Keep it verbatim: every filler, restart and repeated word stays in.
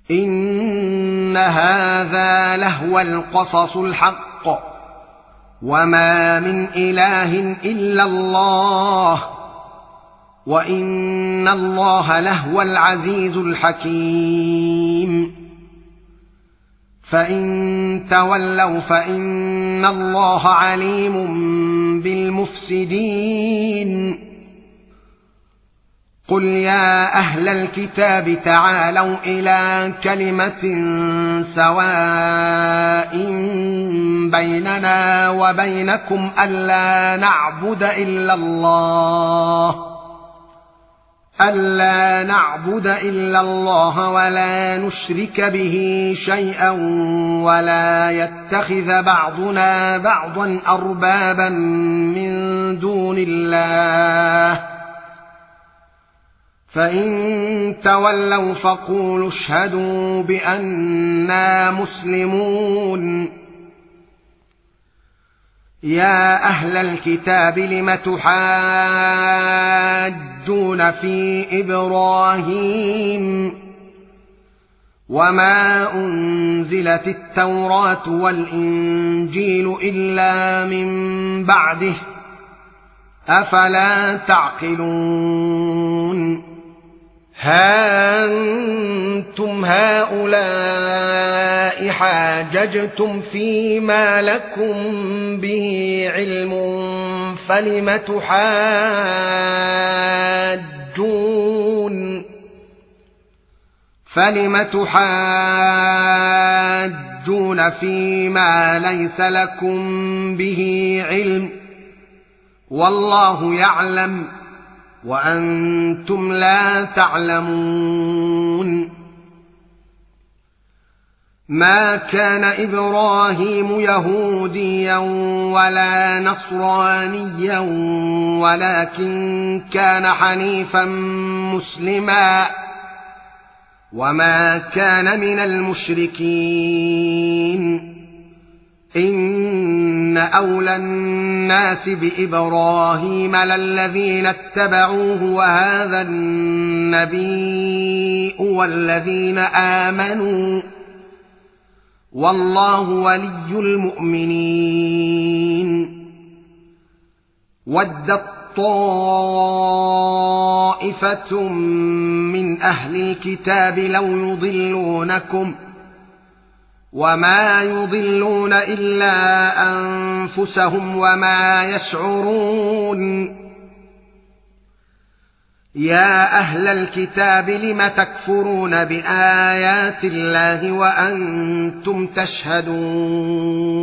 إن هذا لهو القصص الحق وما من إله إلا الله وإن الله لهو العزيز الحكيم فإن تولوا فإن الله عليم بالمفسدين قل يا أهل الكتاب تعالوا إلى كلمة سواء بيننا وبينكم ألا نعبد إلا الله ألا نعبد إلا الله ولا نشرك به شيئا ولا يتخذ بعضنا بعضا أربابا من دون الله فإن تولوا فقولوا اشهدوا بأننا مسلمون يا أهل الكتاب لم تحاجون في إبراهيم وما أنزلت التوراة والإنجيل إلا من بعده أفلا تعقلون ها أنتم هؤلاء حاججتم فيما لكم به علم فلم تحاجون فلم تحاجون فيما ليس لكم به علم والله يعلم وأنتم لا تعلمون ما كان إبراهيم يهوديا ولا نصرانيا ولكن كان حنيفا مسلما وما كان من المشركين إن أولى الناس بإبراهيم للذين اتبعوه وهذا النبي والذين آمنوا والله ولي المؤمنين ودت طائفة من أهل الكتاب لو يضلونكم وما يضلون إلا أنفسهم وما يشعرون يا أهل الكتاب لم تكفرون بآيات الله وأنتم تشهدون